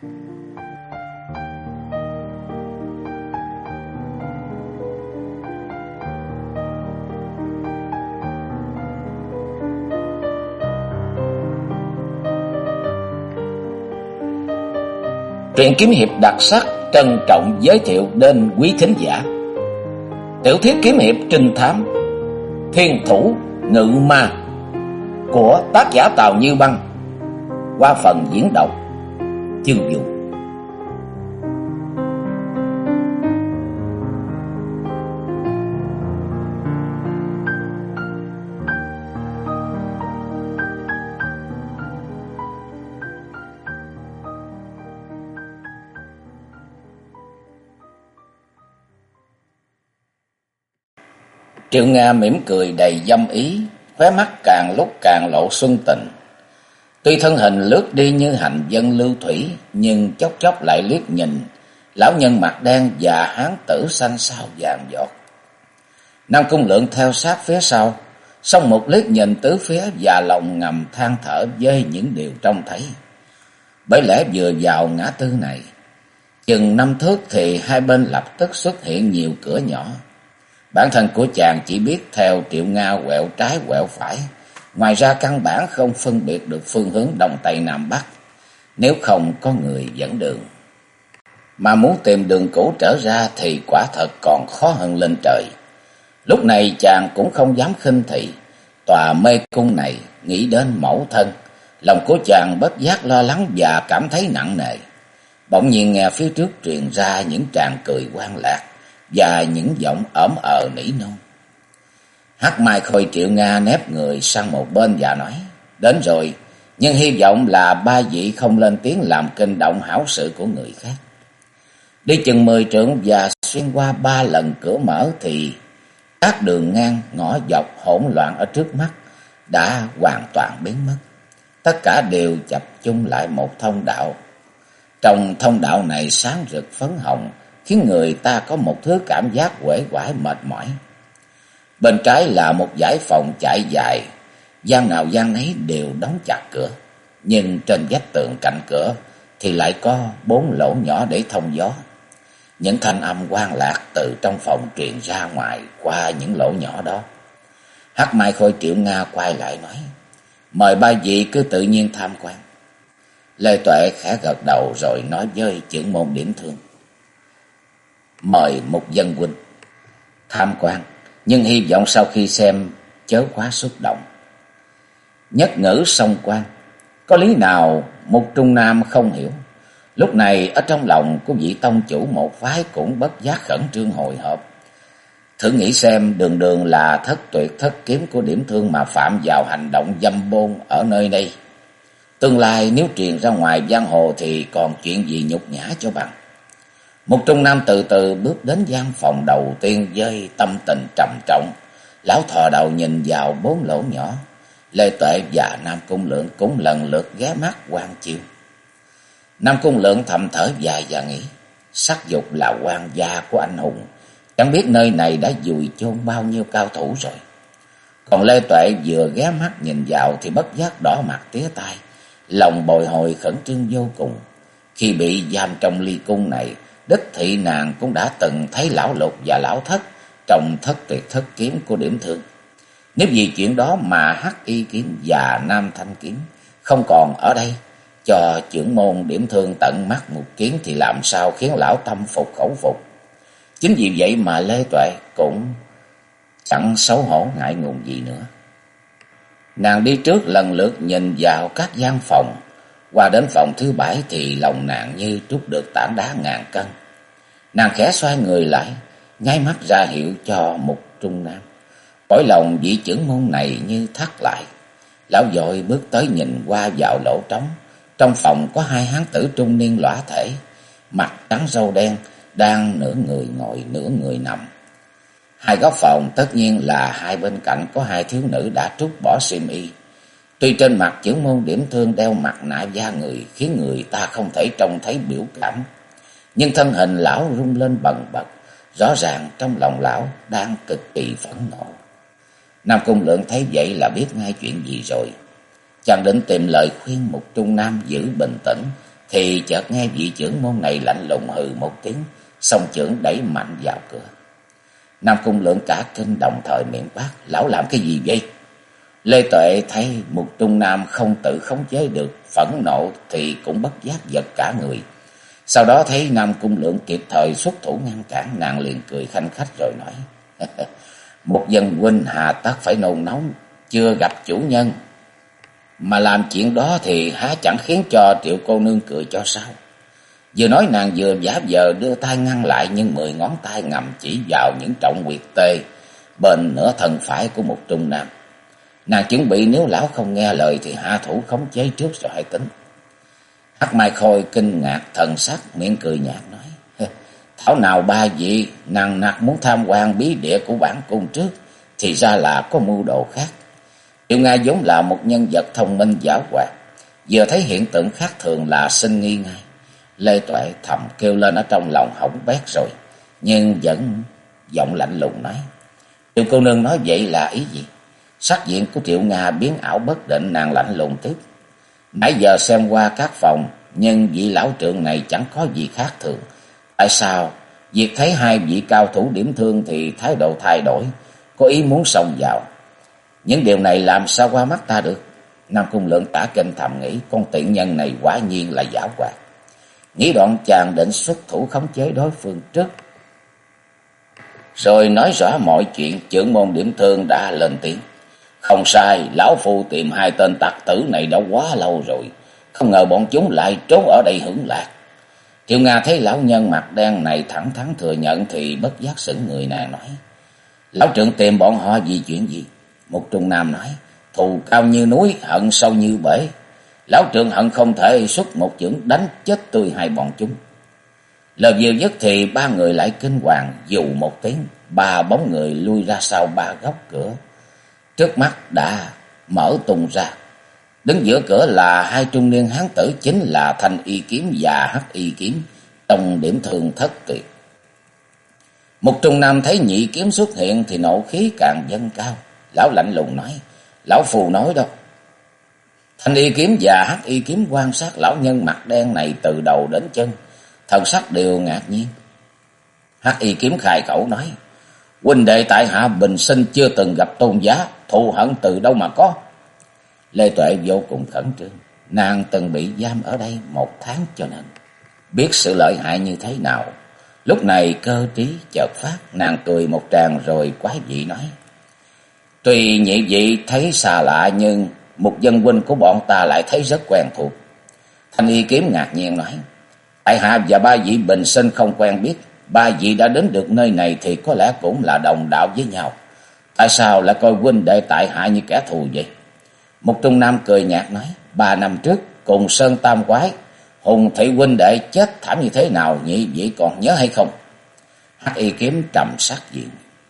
Truyện kiếm hiệp đặc sắc trân trọng giới thiệu đến quý thính giả tiểu thuyết kiếm hiệp trinh thám Thiên Thủ Ngự Ma của tác giả Tào Như Băng qua phần diễn đọc Chương Vũ. Triệu Nga mỉm cười đầy dâm ý, khóe mắt càng lúc càng lộ xuân tình. Tuy thân hình lướt đi như hành dân lưu thủy, nhưng chốc chốc lại liếc nhìn lão nhân mặt đen và hán tử xanh xao vàng giọt. Nam Cung Lượng theo sát phía sau, song một liếc nhìn tứ phía và lòng ngầm than thở với những điều trông thấy. Bởi lẽ vừa vào ngã tư này, chừng 5 thước thì hai bên lập tức xuất hiện nhiều cửa nhỏ. Bản thân của chàng chỉ biết theo Triệu Nga quẹo trái quẹo phải, ngoài ra căn bản không phân biệt được phương hướng đông tây nam bắc, nếu không có người dẫn đường. Mà muốn tìm đường cũ trở ra thì quả thật còn khó hơn lên trời. Lúc này chàng cũng không dám khinh thị tòa mê cung này, nghĩ đến mẫu thân, lòng của chàng bất giác lo lắng và cảm thấy nặng nề. Bỗng nhiên nghe phía trước truyền ra những tràng cười hoan lạc và những giọng ẩm ờ nỉ non. Hắc Mai Khôi Triệu Nga nép người sang một bên và nói: "Đến rồi, nhưng hy vọng là ba vị không lên tiếng làm kinh động hảo sự của người khác." Đi chừng 10 trượng và xuyên qua 3 lần cửa mở thì các đường ngang ngõ dọc hỗn loạn ở trước mắt đã hoàn toàn biến mất. Tất cả đều chập chung lại một thông đạo. Trong thông đạo này sáng rực phấn hồng, khiến người ta có một thứ cảm giác uể oải mệt mỏi. Bên trái là một dãy phòng chạy dài, gian nào gian nấy đều đóng chặt cửa, nhưng trên vách tường cạnh cửa thì lại có 4 lỗ nhỏ để thông gió. Những thanh âm hoan lạc từ trong phòng truyền ra ngoài qua những lỗ nhỏ đó. Hắc Mai Khôi Triệu Nga quay lại nói: "Mời ba vị cứ tự nhiên tham quan." Lê Tuệ khẽ gật đầu rồi nói với trưởng môn Điểm Thương: "Mời Mục Dân huynh tham quan, nhưng hy vọng sau khi xem chớ quá xúc động." Nhất ngữ song quan, có lý nào Mục Trung Nam không hiểu. Lúc này ở trong lòng của vị tông chủ một phái cũng bất giác khẩn trương hồi hộp. Thử nghĩ xem, đường đường là thất tuyệt thất kiếm của Điểm Thương mà phạm vào hành động dâm bôn ở nơi đây. Tương lai nếu truyền ra ngoài giang hồ thì còn chuyện gì nhục nhã cho bằng. Mục Trung Nam từ từ bước đến gian phòng đầu tiên với tâm tình trầm trọng. Lão thò đầu nhìn vào 4 lỗ nhỏ. Lê Tuệ và Nam Cung Lượng cũng lần lượt ghé mắt quan chiếu. Nam Cung Lượng thầm thở dài và nghĩ, sắc dục là quan gia của anh hùng, chẳng biết nơi này đã vùi chôn bao nhiêu cao thủ rồi. Còn Lê Tuệ vừa ghé mắt nhìn vào thì bất giác đỏ mặt tía tai, lòng bồi hồi khẩn trương vô cùng. Khi bị giam trong ly cung này, đích thị nàng cũng đã từng thấy lão Lục và lão Thất trong thất tuyệt thất kiếm của Điểm Thương. Nếu vì chuyện đó mà Hắc Y kiếm và Nam Thanh kiếm không còn ở đây, cho trưởng môn Điểm Thương tận mắt một kiến thì làm sao khiến lão tâm phục khẩu phục. Chính vì vậy mà Lê Tuệ cũng chẳng xấu hổ ngại ngùng gì nữa. Nàng đi trước lần lượt nhìn vào các gian phòng. Qua đến phòng thứ 7 thì lòng nàng như trút được tảng đá ngàn cân. Nàng khẽ xoay người lại, nháy mắt ra hiệu cho Mục Trung Nam. Cõi lòng vị trưởng môn này như thắt lại. Lão vội bước tới nhìn qua vào lỗ trống. Trong phòng có 2 hán tử trung niên lõa thể, mặt trắng râu đen, đang nửa người ngồi nửa người nằm. 2 góc phòng tất nhiên là hai bên cạnh có 2 thiếu nữ đã trút bỏ xiêm y. Tuy trên mặt trưởng môn Điểm Thương đeo mặt nạ da người khiến người ta không thể trông thấy biểu cảm, nhưng thân hình lão rung lên bần bật, rõ ràng trong lòng lão đang cực kỳ phẫn nộ. Nam Cung Lượng thấy vậy là biết ngay chuyện gì rồi. Chàng định tìm lời khuyên Mục Trung Nam giữ bình tĩnh thì chợt nghe vị trưởng môn này lạnh lùng hừ một tiếng, song chưởng đẩy mạnh vào cửa. Nam Cung Lượng cả kinh đồng thời miệng quát: "Lão làm cái gì vậy?" Lê Tuệ thấy Mục Trung Nam không tự khống chế được phẫn nộ thì cũng bất giác giật cả người. Sau đó thấy Nam Cung Lượng kịp thời xuất thủ ngăn cản, nàng liền cười khanh khách rồi nói: "Một dân huynh hà tất phải nôn nóng chưa gặp chủ nhân, mà làm chuyện đó thì há chẳng khiến cho Triệu cô nương cười cho sao?" Vừa nói nàng vừa giả vờ đưa tay ngăn lại, nhưng 10 ngón tay ngầm chỉ vào những trọng huyệt tê bên nửa thân phải của Mục Trung Nam. Nàng chuẩn bị nếu lão không nghe lời thì hạ thủ khống chế trước rồi hãy tính. Hắc Mai Khôi kinh ngạc thần sắc, miệng cười nhạt nói: "Thảo nào ba vị nàng nặc muốn tham quan bí địa của bản cung trước, thì ra là có mưu đồ khác." Triệu Nga vốn là một nhân vật thông minh giảo hoạt, vừa thấy hiện tượng khác thường là sinh nghi ngay. Lê Tuệ thầm kêu lên ở trong lòng hỏng bét rồi, nhưng vẫn giọng lạnh lùng nói: "Triệu cô nương nói vậy là ý gì?" Sắc diện của Triệu Nga biến ảo bất định, nàng lạnh lùng tiếp: "Nãy giờ xem qua các phòng, nhưng vị lão trượng này chẳng có gì khác thường. Tại sao việc thấy hai vị cao thủ điểm thương thì thái độ thay đổi, có ý muốn xông vào? Những điều này làm sao qua mắt ta được?" Nam Cung Lượng cả kinh thầm nghĩ, con tiện nhân này quả nhiên là giảo hoạt. Nghĩ đoạn chàng định xuất thủ khống chế đối phương trước, rồi nói rõ mọi chuyện. Trưởng môn điểm thương đã lên tiếng: "Không sai, lão phu tìm hai tên tặc tử này đã quá lâu rồi, không ngờ bọn chúng lại trốn ở đây hưởng lạc." Triệu Nga thấy lão nhân mặt đen này thẳng thắn thừa nhận thì bất giác sững người, nàng nói: "Lão trượng tìm bọn họ vì chuyện gì?" Một Trung Nam nói: "Thù cao như núi, hận sâu như bể. Lão trượng hận không thể xuất một chưởng đánh chết tươi hai bọn chúng." Lời vừa dứt thì ba người lại kinh hoàng, dù một tiếng, ba bóng người lui ra sau ba góc cửa. Trước mắt đã mở tung ra, đứng giữa cửa là hai trung niên hán tử, chính là Thanh Y Kiếm và Hắc Y Kiếm, trong điểm thương thất tuyệt. Một Trung Nam thấy nhị kiếm xuất hiện thì nộ khí càng dâng cao, lão lạnh lùng nói: "Lão phù nói đâu?" Thanh Y Kiếm và Hắc Y Kiếm quan sát lão nhân mặt đen này từ đầu đến chân, thần sắc đều ngạc nhiên. Hắc Y Kiếm khai khẩu nói: "Huynh đệ tại hạ bình sinh chưa từng gặp tôn giá, thù hận từ đâu mà có?" Lê Tuệ vô cùng khẩn trương, nàng từng bị giam ở đây 1 tháng cho nên biết sự lợi hại như thế nào. Lúc này cơ trí chợt phát, nàng cười một tràng rồi quái dị nói: "Tuy nhị vị thấy xa lạ, nhưng một dân huynh của bọn ta lại thấy rất quen thuộc." Thanh Y Kiếm ngạc nhiên nói: "Tại hạ và ba vị bình sinh không quen biết, ba vị đã đến được nơi này thì có lẽ cũng là đồng đạo với nhau. Tại sao lại coi huynh đệ tại hạ như kẻ thù vậy?" Một Trung Nam cười nhạt nói: "3 năm trước cùng Sơn Tam Quái, Hùng thị huynh đệ chết thảm như thế nào, nhị vị còn nhớ hay không?" Hắc Y Kiếm trầm sắc diện,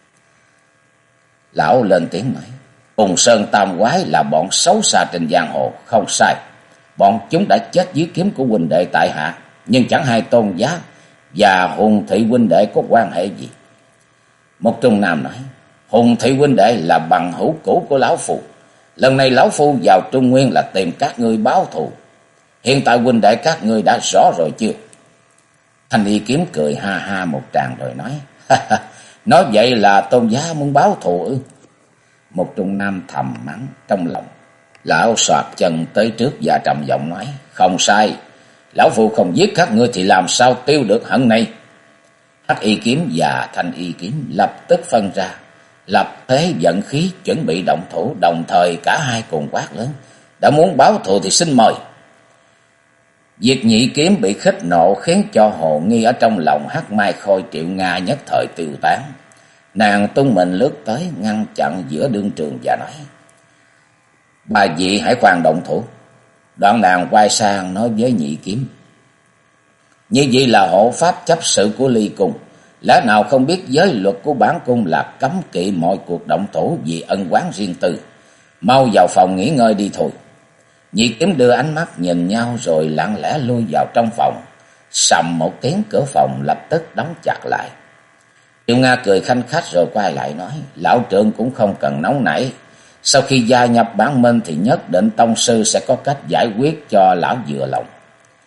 lão lên tiếng nói: "Hùng Sơn Tam Quái là bọn xấu xa trên giang hồ, không sai. Bọn chúng đã chết dưới kiếm của huynh đệ tại hạ, nhưng chẳng hay tôn giá và Hùng thị huynh đệ có quan hệ gì." Một Trung Nam nói: "Hùng thị huynh đệ là bằng hữu cũ của lão phu. Lần này lão phu vào Trung Nguyên là tìm các ngươi báo thù. Hiện tại huynh đệ các ngươi đã rõ rồi chưa?" Thanh Y Kiếm cười ha ha một tràng rồi nói: "Nói vậy là tôn giá muốn báo thù ư?" Một Trung Nam thầm mắng trong lòng, lão xoạc chân tới trước và trầm giọng nói: "Không sai, lão phu không giết các ngươi thì làm sao tiêu được hận này?" Hắc Y Kiếm và Thanh Y Kiếm lập tức phân ra, lập thế vận khí chuẩn bị động thủ, đồng thời cả hai cùng quát lớn: "Đã muốn báo thù thì xin mời." Việc nhị kiếm bị khích nộ khiến cho hồ nghi ở trong lòng Hắc Mai Khôi Triệu Nga nhất thời tiêu tán. Nàng tung mình lướt tới ngăn chặn giữa đương trường và nói: "Bà vị hãy khoan động thủ." Đoạn nàng quay sang nói với nhị kiếm: "Như vậy là hộ pháp chấp sự của Ly Cung, lẽ nào không biết giới luật của bản cung là cấm kỵ mọi cuộc động thủ vì ân oán riêng tư. Mau vào phòng nghỉ ngơi đi thôi." Nhị kiếm đưa ánh mắt nhìn nhau rồi lặng lẽ lui vào trong phòng. Sầm một tiếng, cửa phòng lập tức đóng chặt lại. Triệu Nga cười khanh khách rồi quay lại nói: "Lão trượng cũng không cần nóng nảy. Sau khi gia nhập bản minh thì nhất định tông sư sẽ có cách giải quyết cho lão vừa lòng."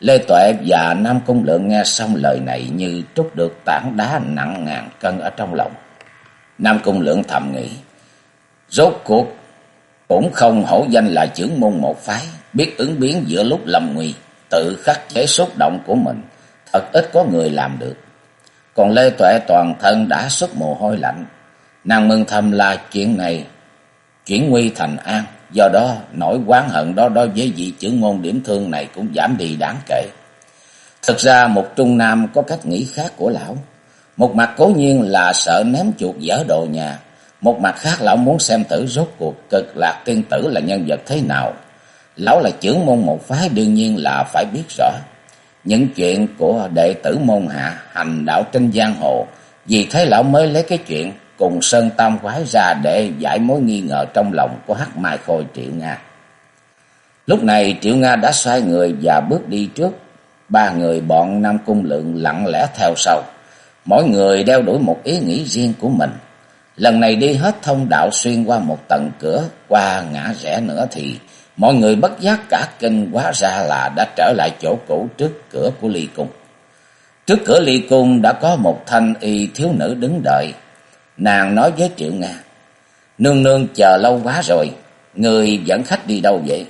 Lê Tuệ và Nam Cung Lượng nghe xong lời này như trút được tảng đá nặng ngàn cân ở trong lòng. Nam Cung Lượng thầm nghĩ, rốt cuộc cũng không hổ danh là trưởng môn một phái, biết ứng biến giữa lúc lâm nguy, tự khắc chế xúc động của mình, thật ít có người làm được. Còn Lê Tuệ toàn thân đã xuất mồ hôi lạnh, nàng mừng thầm là chuyện này chuyển nguy thành an, do đó nỗi oán hận đó đối với vị trưởng môn điểm thương này cũng giảm đi đáng kể. Thực ra một trung nam có cách nghĩ khác của lão. Một mặt cố nhiên là sợ ném chuột dở đồ nhà, một mặt khác lão muốn xem thử rốt cuộc Cực Lạc tiên tử là nhân vật thế nào. Lão là trưởng môn một phái, đương nhiên là phải biết rõ những chuyện của đệ tử môn hạ hành đạo trên giang hồ. Vì thế lão mới lấy cái chuyện cùng Sơn Tam Quái ra để giải mối nghi ngờ trong lòng của Hắc Mai Khôi Triệu Nga. Lúc này Triệu Nga đã xoay người và bước đi trước. Ba người bọn Nam Cung Lượng lặng lẽ theo sau, mỗi người đeo đuổi một ý nghĩ riêng của mình. Lần này đi hết thông đạo xuyên qua một tầng cửa, qua ngã rẽ nữa thì mọi người bất giác cả kinh, hóa ra là đã trở lại chỗ cũ trước cửa của Ly Cung. Trước cửa Ly Cung đã có một thanh y thiếu nữ đứng đợi. Nàng nói với Triệu Nga, nương nương chờ lâu quá rồi, người dẫn khách đi đâu vậy?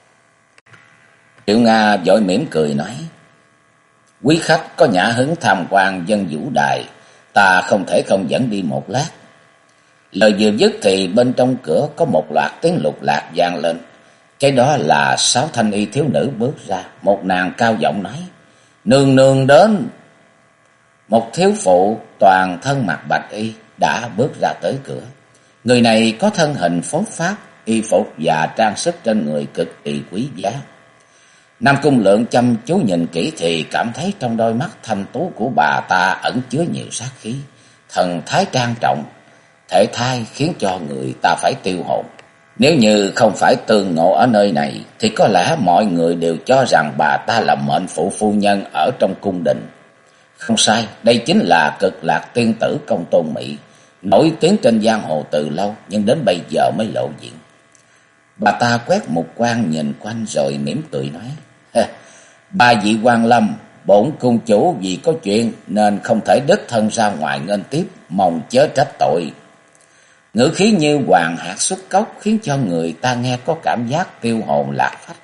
Triệu Nga vội mỉm cười nói, quý khách có nhã hứng tham quan Dân Vũ Đài, ta không thể không dẫn đi một lát. Lời vừa dứt thì bên trong cửa có một loạt tiếng lục lạc vang lên. Cái đó là 6 thanh y thiếu nữ bước ra. Một nàng cao giọng nói, nương nương đến. Một thiếu phụ toàn thân mặc bạch y đã bước ra tới cửa. Người này có thân hình phốt pháp, y phục và trang sức trên người cực kỳ quý giá. Nam Cung Lượng chăm chú nhìn kỹ thì cảm thấy trong đôi mắt thanh tú của bà ta ẩn chứa nhiều sát khí, thần thái trang trọng, thể thai khiến cho người ta phải tiêu hồn. Nếu như không phải tương ngộ ở nơi này thì có lẽ mọi người đều cho rằng bà ta là mệnh phụ phu nhân ở trong cung đình. Không sai, đây chính là Cực Lạc tiên tử Công Tôn Mỹ, nổi tiếng trên giang hồ từ lâu nhưng đến bây giờ mới lộ diện. Bà ta quét một quan nhìn quanh rồi mỉm cười nói, ba vị quan lâm, bổn cung chủ vì có chuyện nên không thể đích thân ra ngoài nghênh tiếp, mong chớ trách tội. Ngữ khí như hoàng hạt xuất cốc khiến cho người ta nghe có cảm giác tiêu hồn lạc phách.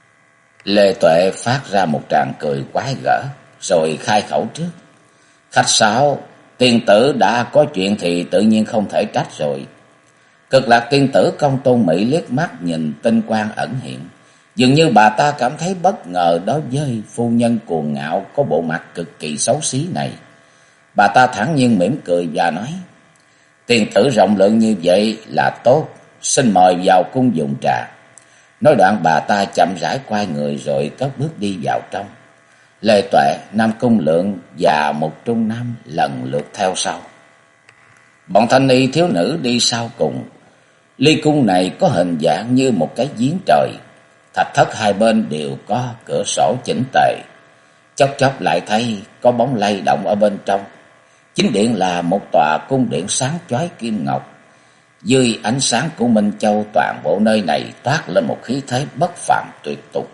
Lê Tuệ phát ra một tràng cười quái gở rồi khai khẩu trước, khách sáo, tiên tử đã có chuyện thì tự nhiên không thể trách rồi. Cực Lạc tiên tử Công Tôn Mỹ liếc mắt nhìn tinh quang ẩn hiện, dường như bà ta cảm thấy bất ngờ đối với phu nhân cuồng ngạo có bộ mặt cực kỳ xấu xí này. Bà ta thản nhiên mỉm cười và nói, tiên tử rộng lượng như vậy là tốt, xin mời vào cung dùng trà. Nói đoạn bà ta chậm rãi quay người rồi cất bước đi vào trong. Lê Tuệ, Nam Cung Lượng và một trung nam lần lượt theo sau. Bọn thanh y thiếu nữ đi sau cùng. Ly cung này có hình dạng như một cái giếng trời, thạch thất hai bên đều có cửa sổ chỉnh tề. Chốc chốc lại thấy có bóng lay động ở bên trong. Chính điện là một tòa cung điện sáng chói kim ngọc. Dưới ánh sáng của Minh Châu, toàn bộ nơi này toát lên một khí thế bất phàm tuyệt tục.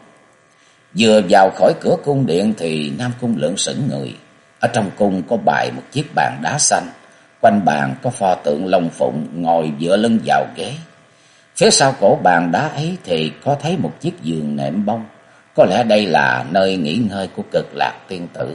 Vừa vào khỏi cửa cung điện thì Nam Cung Lượng sững người. Ở trong cung có bày một chiếc bàn đá xanh, quanh bàn có pho tượng Long Phụng ngồi dựa lưng vào ghế. Phía sau cổ bàn đá ấy thì có thấy một chiếc giường nệm bông, có lẽ đây là nơi nghỉ ngơi của Cực Lạc tiên tử.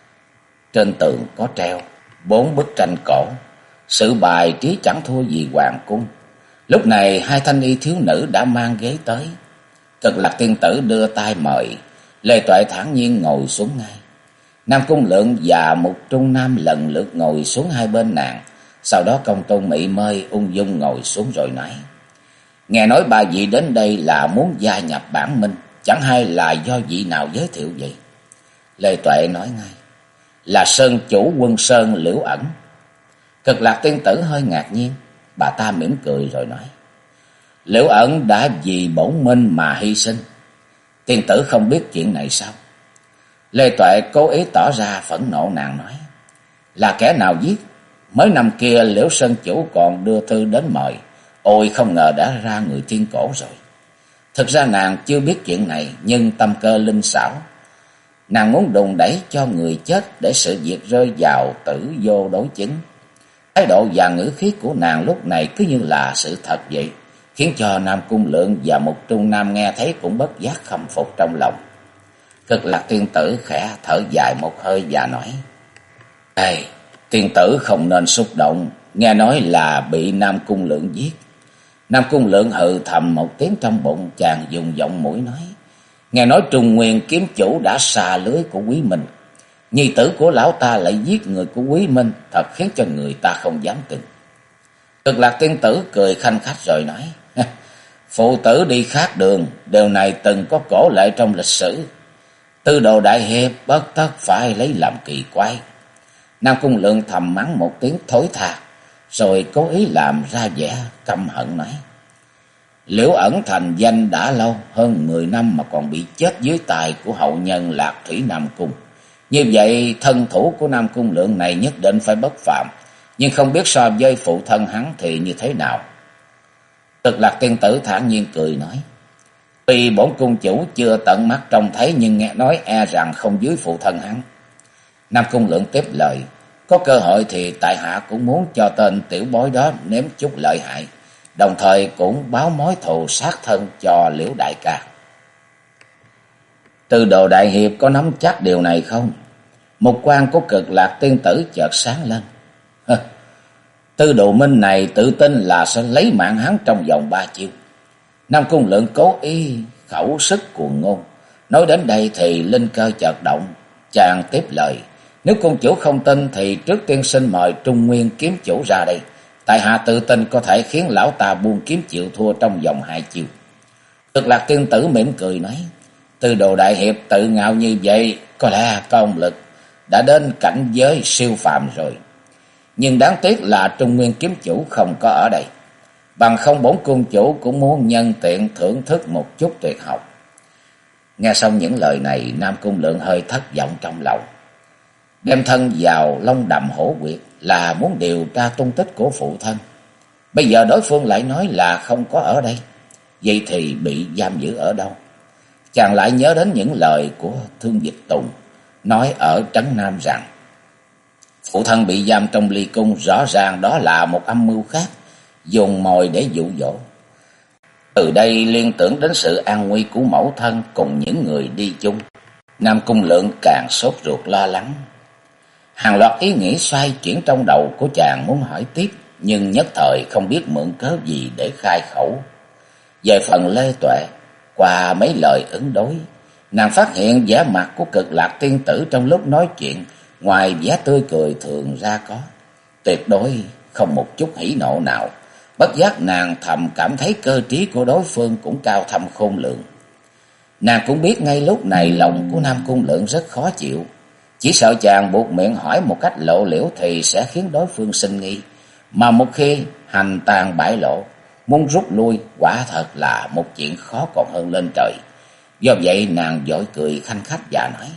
Trên tường có treo 4 bức tranh cổ, sự bài trí chẳng thua gì hoàng cung. Lúc này hai thanh y thiếu nữ đã mang ghế tới. Cực Lạc tiên tử đưa tay mời, Lê Tuệ thản nhiên ngồi xuống ngay. Nam Cung Lượng và một trung nam lần lượt ngồi xuống hai bên nàng. Sau đó Công Tôn Mỹ mới ung dung ngồi xuống rồi nói, nghe nói ba vị đến đây là muốn gia nhập bản minh, chẳng hay là do vị nào giới thiệu vậy? Lê Tuệ nói ngay, là sơn chủ Quân Sơn Liễu Ẩn. Cực Lạc tiên tử hơi ngạc nhiên, bà ta mỉm cười rồi nói, Liễu Ẩn đã vì bổn minh mà hy sinh, tiên tử không biết chuyện này sao? Lê Tuệ cố ý tỏ ra phẫn nộ, nàng nói, là kẻ nào giết? Mới năm kia Liễu Sơn chủ còn đưa thư đến mời, ôi không ngờ đã ra người thiên cổ rồi. Thực ra nàng chưa biết chuyện này, nhưng tâm cơ linh xảo, Nàng muốn đùn đẩy cho người chết để sự việc rơi vào tử vô đối chứng. Thái độ và ngữ khí của nàng lúc này cứ như là sự thật vậy, khiến cho Nam Cung Lượng và Mục Trung Nam nghe thấy cũng bất giác khâm phục trong lòng. Cực Lạc tiên tử khẽ thở dài một hơi và nói: "Ê, tiên tử không nên xúc động, nghe nói là bị Nam Cung Lượng giết." Nam Cung Lượng hừ thầm một tiếng trong bụng, chàng dùng giọng mũi nói: "Nghe nói Trung Nguyên kiếm chủ đã xà lưới của Quý Minh, nhi tử của lão ta lại giết người của Quý Minh, thật khiến cho người ta không dám tin." Cực Lạc tiên tử cười khanh khách rồi nói: "Phụ tử đi khác đường, điều này từng có cổ lệ trong lịch sử. Tư đồ đại hiệp bất tất phải lấy làm kỳ quái." Nam Cung Lượng thầm mắng một tiếng thối tha, rồi cố ý làm ra vẻ căm hận nói: "Liễu ẩn thành danh đã lâu, hơn 10 năm mà còn bị chết dưới tài của hậu nhân Lạc Thủy Nam Cung. Như vậy thân thủ của Nam Cung Lượng này nhất định phải bất phàm, nhưng không biết so với phụ thân hắn thì như thế nào?" Cực Lạc tiên tử thản nhiên cười nói: "Tuy bổn cung chủ chưa tận mắt trông thấy, nhưng nghe nói e rằng không dưới phụ thân hắn." Nam Cung Lượng tiếp lời: "Có cơ hội thì tại hạ cũng muốn cho tên tiểu bối đó nếm chút lợi hại, đồng thời cũng báo mối thù sát thân cho Liễu đại ca." Tư đồ đại hiệp có nắm chắc điều này không? Một quan của Cực Lạc tiên tử chợt sáng lên. Tư đồ minh này tự tin là sẽ lấy mạng hắn trong vòng 3 chiêu. Nam Cung Lượng cố ý khẩu sức cuồng ngôn. Nói đến đây thì linh cơ chợt động, chàng tiếp lời: "Nếu cung chủ không tin thì trước tiên xin mời Trung Nguyên kiếm chủ ra đây. Tại hạ tự tin có thể khiến lão ta buông kiếm chịu thua trong vòng 2 chiêu." Cực Lạc tiên tử mỉm cười nói: "Tư đồ đại hiệp tự ngạo như vậy, có lẽ công lực đã đến cảnh giới siêu phàm rồi. Nhưng đáng tiếc là Trung Nguyên kiếm chủ không có ở đây. Bằng không bổn cung chủ cũng muốn nhân tiện thưởng thức một chút tuyệt học." Nghe xong những lời này, Nam Cung Lượng hơi thất vọng trong lòng. Đem thân vào Long Đầm Hổ Quyệt là muốn điều tra tung tích của phụ thân. Bây giờ đối phương lại nói là không có ở đây, vậy thì bị giam giữ ở đâu? Chàng lại nhớ đến những lời của Thương Dịch Tùng nói ở Trấn Nam rằng phụ thân bị giam trong ly cung, rõ ràng đó là một âm mưu khác, dùng mồi để dụ dỗ. Từ đây liên tưởng đến sự an nguy của mẫu thân cùng những người đi chung. Nam Cung Lượng càng sốt ruột lo lắng. Hàng loạt ý nghĩ xoay chuyển trong đầu của chàng muốn hỏi tiếp, nhưng nhất thời không biết mượn cớ gì để khai khẩu. Về phần Lê Tuệ, qua mấy lời ứng đối, nàng phát hiện vẻ mặt của Cực Lạc tiên tử trong lúc nói chuyện, ngoài vẻ tươi cười thường ra có, tuyệt đối không một chút hỉ nộ nào. Bất giác nàng thầm cảm thấy cơ trí của đối phương cũng cao thâm khôn lường. Nàng cũng biết ngay lúc này lòng của Nam Cung Lượng rất khó chịu, chỉ sợ chàng buộc miệng hỏi một cách lộ liễu thì sẽ khiến đối phương sinh nghi, mà một khi hành tàn bại lộ, muốn rút lui quả thật là một chuyện khó còn hơn lên trời. Do vậy nàng vội cười khanh khách và nói: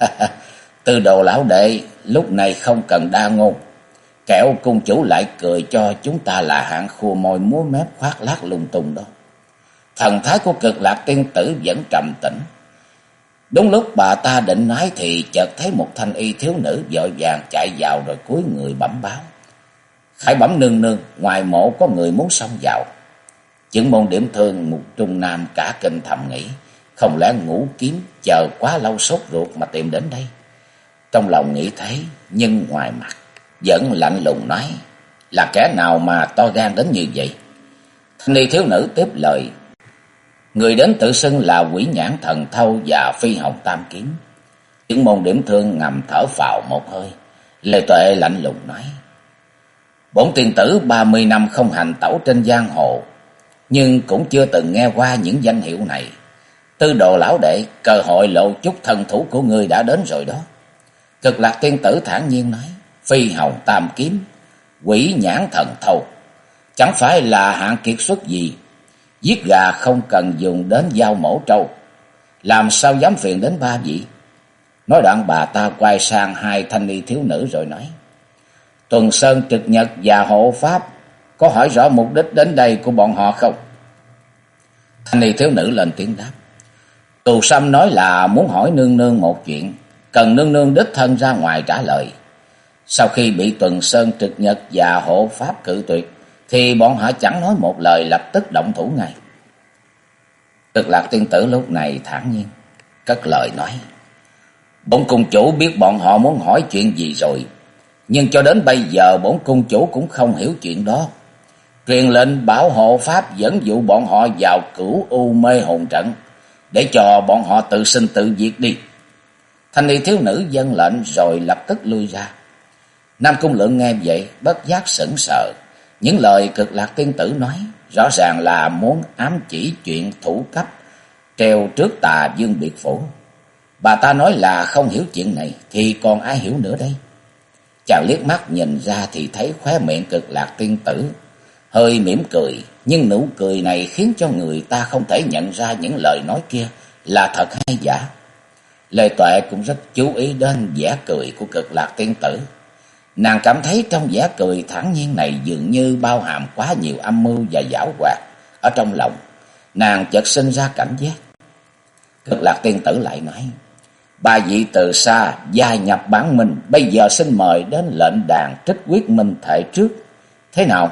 "Tư đồ lão đệ, lúc này không cần đa ngôn, kẻo cung chủ lại cười cho chúng ta là hạng khua môi múa mép khoác lác lung tung đó." Thần thái của Cực Lạc tiên tử vẫn trầm tĩnh. Đúng lúc bà ta định nói thì chợt thấy một thanh y thiếu nữ vội vàng chạy vào rồi cúi người bẩm báo: "Khải bẩm nương nương, ngoài mộ có người muốn xông vào." Chưởng môn Điểm Thương Mục Trung Nam cả kinh thầm nghĩ, không lẽ Ngũ Kiếm chờ quá lâu sốt ruột mà tìm đến đây. Trong lòng nghĩ thế, nhưng ngoài mặt vẫn lạnh lùng nói: "Là kẻ nào mà to gan đến như vậy?" Thanh y thiếu nữ tiếp lời: "Người đến tự xưng là Quỷ Nhãn Thần Thâu và Phi Hồng Tam Kiếm." Chưởng môn Điểm Thương ngầm thở phào một hơi. Lê Tuệ lạnh lùng nói: "Bổn tiên tử 30 năm không hành tẩu trên giang hồ, nhưng cũng chưa từng nghe qua những danh hiệu này. Tư đồ lão đệ, cơ hội lộ chút thần thủ của ngươi đã đến rồi đó." Cực Lạc tiên tử thản nhiên nói: "Phi Hồng Tam Kiếm, Quỷ Nhãn Thần Thâu, chẳng phải là hạng kiệt xuất gì. Giết gà không cần dùng đến dao mổ trâu, làm sao dám phiền đến ba vị?" Nói đoạn bà ta quay sang hai thanh niên thiếu nữ rồi nói: "Tuần Sơn Trực Nhật và Hộ Pháp có hỏi rõ mục đích đến đây của bọn họ không?" Thanh niên thiếu nữ lên tiếng đáp: "Tù Sâm nói là muốn hỏi nương nương một chuyện, cần nương nương đích thân ra ngoài trả lời. Sau khi bị Tuần Sơn Trực Nhật và hộ pháp cự tuyệt, thì bọn họ chẳng nói một lời, lập tức động thủ ngay. Cực Lạc tiên tử lúc này thản nhiên cất lời nói: bổn cung chủ biết bọn họ muốn hỏi chuyện gì rồi, nhưng cho đến bây giờ bổn cung chủ cũng không hiểu chuyện đó. Truyền lệnh bảo hộ pháp dẫn dụ bọn họ vào Cửu U mê hồn trận, để cho bọn họ tự sinh tự diệt đi. Thanh y thiếu nữ vâng lệnh rồi lập tức lui ra. Nam Cung Lượng nghe vậy bất giác sững sờ. Những lời Cực Lạc tiên tử nói rõ ràng là muốn ám chỉ chuyện thủ cấp treo trước Tà Dương biệt phủ. Bà ta nói là không hiểu chuyện này, thì còn ai hiểu nữa đây? Chàng liếc mắt nhìn ra thì thấy khóe miệng Cực Lạc tiên tử hơi mỉm cười, nhưng nụ cười này khiến cho người ta không thể nhận ra những lời nói kia là thật hay giả. Lê Tuệ cũng rất chú ý đến vẻ cười của Cực Lạc tiên tử. Nàng cảm thấy trong vẻ cười thản nhiên này dường như bao hàm quá nhiều âm mưu và giảo hoạt. Ở trong lòng nàng chợt sinh ra cảnh giác. Cực Lạc tiên tử lại nói: ba vị từ xa gia nhập bản minh, bây giờ xin mời đến lệnh đàn trích quyết minh thể trước. Thế nào?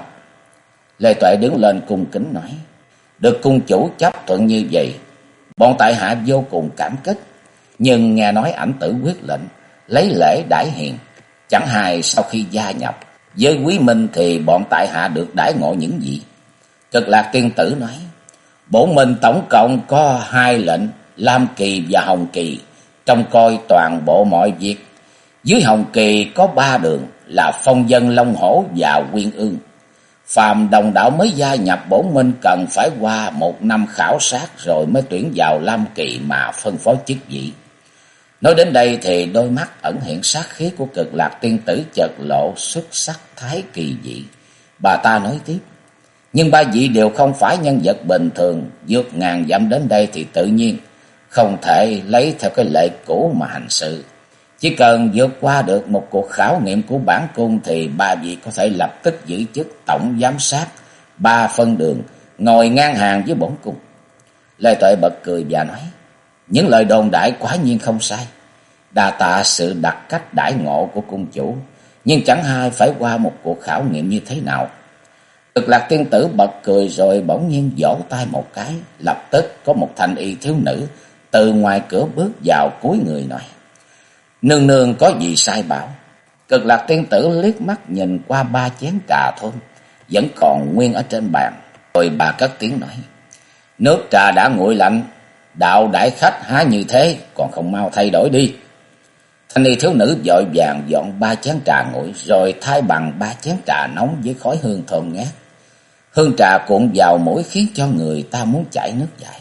Lê Tuệ đứng lên cung kính nói: được cung chủ chấp thuận như vậy, bọn tại hạ vô cùng cảm kích. Nhưng nghe nói ảnh tử quyết lệnh lấy lễ đãi hiền, chẳng hay sau khi gia nhập với quý minh thì bọn tại hạ được đãi ngộ những gì? Cực Lạc tiên tử nói: bổn minh tổng cộng có 2 lệnh, Lam Kỳ và Hồng Kỳ, trông coi toàn bộ mọi việc. Dưới Hồng Kỳ có 3 đường là Phong Vân, Long Hổ và Quyên Ương. Phàm đồng đạo mới gia nhập bổn minh cần phải qua 1 năm khảo sát rồi mới tuyển vào Lam Kỳ mà phân phối chức vị. Nói đến đây thì đôi mắt ẩn hiện sát khí của Cực Lạc tiên tử chợt lộ xuất sắc thái kỳ dị. Bà ta nói tiếp: nhưng ba vị đều không phải nhân vật bình thường, vượt ngàn dặm đến đây thì tự nhiên không thể lấy theo cái lệ cũ mà hành sự. Chỉ cần vượt qua được một cuộc khảo nghiệm của bản cung thì ba vị có thể lập tức giữ chức tổng giám sát 3 phân đường, ngồi ngang hàng với bổn cung. Lê Tuệ bật cười và nói: những lời đồn đại quả nhiên không sai. Đa tạ sự đặc cách đãi ngộ của cung chủ, nhưng chẳng hay phải qua một cuộc khảo nghiệm như thế nào. Cực Lạc tiên tử bật cười rồi bỗng nhiên vỗ tay một cái, lập tức có một thanh y thiếu nữ từ ngoài cửa bước vào cúi người nói: nương nương có gì sai bảo? Cực Lạc tiên tử liếc mắt nhìn qua 3 chén trà thơm vẫn còn nguyên ở trên bàn, rồi bà cất tiếng nói: nước trà đã nguội lạnh, đạo đãi khách há như thế, còn không mau thay đổi đi. Thanh y thiếu nữ vội vàng dọn 3 chén trà nguội rồi thay bằng 3 chén trà nóng với khói hương thơm ngát. Hương trà cuộn vào mũi khiến cho người ta muốn chảy nước dãi.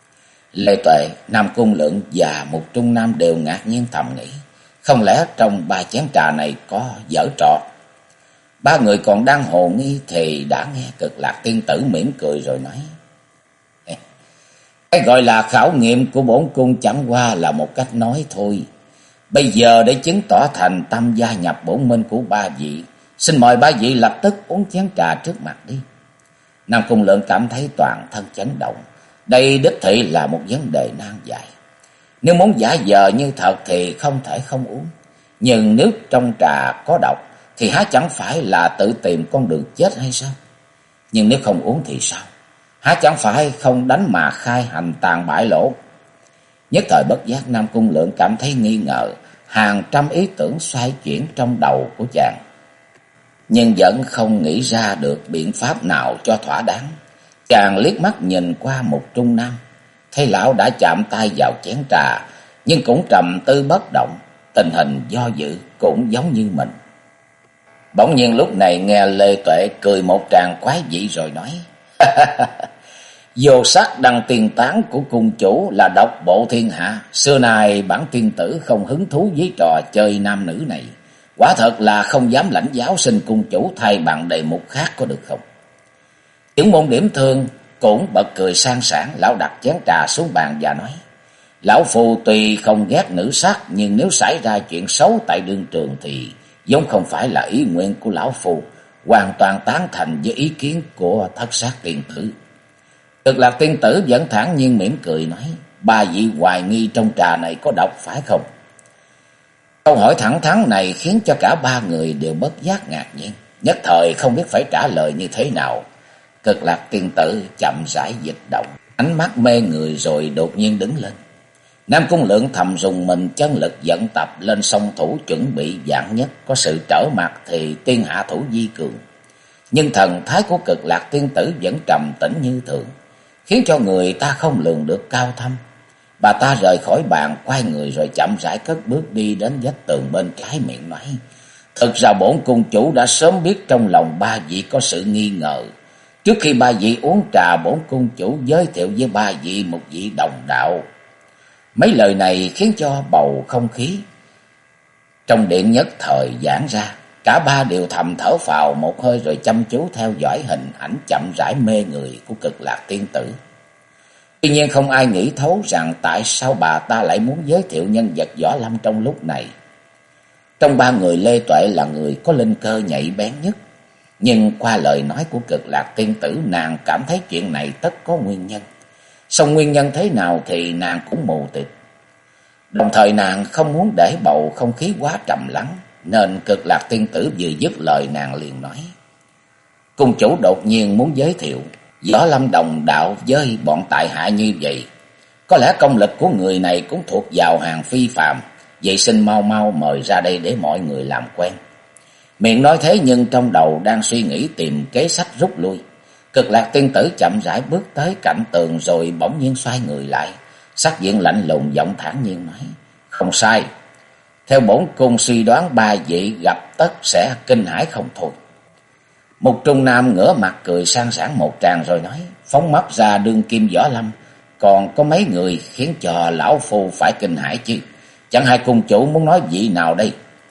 Lê Tuệ, Nam Cung Lượng và Mục Trung Nam đều ngạc nhiên thầm nghĩ: không lẽ trong 3 chén trà này có dở trò? 3 người còn đang hồ nghi thì đã nghe Cực Lạc tiên tử mỉm cười rồi nói: cái gọi là khảo nghiệm của bổn cung chẳng qua là một cách nói thôi. Bây giờ để chứng tỏ thành tâm gia nhập bổn minh của 3 vị, xin mời 3 vị lập tức uống chén trà trước mặt đi. Nam Cung Lượng cảm thấy toàn thân chấn động. Đây đích thị là một vấn đề nan giải. Nếu muốn giả vờ như thật thì không thể không uống. Nhưng nếu trong trà có độc thì há chẳng phải là tự tìm con đường chết hay sao? Nhưng nếu không uống thì sao? Há chẳng phải không đánh mà khai hành tàn bại lộ? Nhất thời bất giác Nam Cung Lượng cảm thấy nghi ngờ, hàng trăm ý tưởng xoay chuyển trong đầu của chàng, nhưng vẫn không nghĩ ra được biện pháp nào cho thỏa đáng. Chàng liếc mắt nhìn qua Mục Trung Nam, thấy lão đã chạm tay vào chén trà, nhưng cũng trầm tư bất động, tình hình do dự cũng giống như mình. Bỗng nhiên lúc này nghe Lê Tuệ cười một tràng quái dị rồi nói: vô sắc đăng tiên tán của cung chủ là độc bộ thiên hạ. Xưa nay bản tiên tử không hứng thú với trò chơi nam nữ này. Quả thật là không dám lãnh giáo, xin cung chủ thay bằng đề mục khác có được không? Những môn điểm thương cũng bật cười sang sảng. Lão đặt chén trà xuống bàn và nói: lão phu tuy không ghét nữ sắc, nhưng nếu xảy ra chuyện xấu tại đương trường thì giống không phải là ý nguyện của lão phu, hoàn toàn tán thành với ý kiến của Thất Sát tiên tử. Cực Lạc tiên tử vẫn thản nhiên mỉm cười nói: 3 vị hoài nghi trong trà này có độc phải không? Câu hỏi thẳng thắn này khiến cho cả ba người đều bất giác ngạc nhiên, nhất thời không biết phải trả lời như thế nào. Cực Lạc tiên tử chậm rãi dịch động, ánh mắt mê người rồi đột nhiên đứng lên. Nam Cung Lượng thầm dùng mình, chân lực dẫn tập lên song thủ, chuẩn bị vạn nhất có sự trở mặt thì tiên hạ thủ vi cường. Nhưng thần thái của Cực Lạc tiên tử vẫn trầm tĩnh như thường, khiến cho người ta không lường được cao thâm. Bà ta rời khỏi bàn, quay người rồi chậm rãi cất bước đi đến vách tường bên trái, miệng nói: Thực ra bổn cung chủ đã sớm biết trong lòng ba vị có sự nghi ngờ. Trước khi ba vị uống trà, bổn cung chủ giới thiệu với ba vị một vị đồng đạo. Mấy lời này khiến cho bầu không khí trong điện nhất thời giãn ra. Cả ba đều thầm thở phào một hơi rồi chăm chú theo dõi hình ảnh chậm rãi mê người của Cực Lạc tiên tử. Tuy nhiên không ai nghĩ thấu rằng tại sao bà ta lại muốn giới thiệu nhân vật võ lâm trong lúc này. Trong ba người, Lê Tuệ là người có linh cơ nhạy bén nhất. Nhưng qua lời nói của Cực Lạc tiên tử, nàng cảm thấy chuyện này tất có nguyên nhân. Song nguyên nhân thế nào thì nàng cũng mù tịt. Đồng thời nàng không muốn để bầu không khí quá trầm lắng, nên Cực Lạc tiên tử vừa dứt lời nàng liền nói: Cung chủ đột nhiên muốn giới thiệu võ lâm đồng đạo với bọn tại hạ như vậy, có lẽ công lực của người này cũng thuộc vào hàng phi phàm. Vậy xin mau mau mời ra đây để mọi người làm quen. Miệng nói thế nhưng trong đầu đang suy nghĩ tìm kế sách rút lui. Cực Lạc tiên tử chậm rãi bước tới cạnh tường rồi bỗng nhiên xoay người lại, sắc diện lạnh lùng, giọng thản nhiên nói: Không sai, theo bổn cung suy đoán ba vị gặp tất sẽ kinh hãi không thôi. Một trung nam ngửa mặt cười sang sảng một tràng rồi nói: Phóng mắt ra đương kim võ lâm, còn có mấy người khiến cho lão phu phải kinh hãi chứ? Chẳng hay cung chủ muốn nói vị nào đây?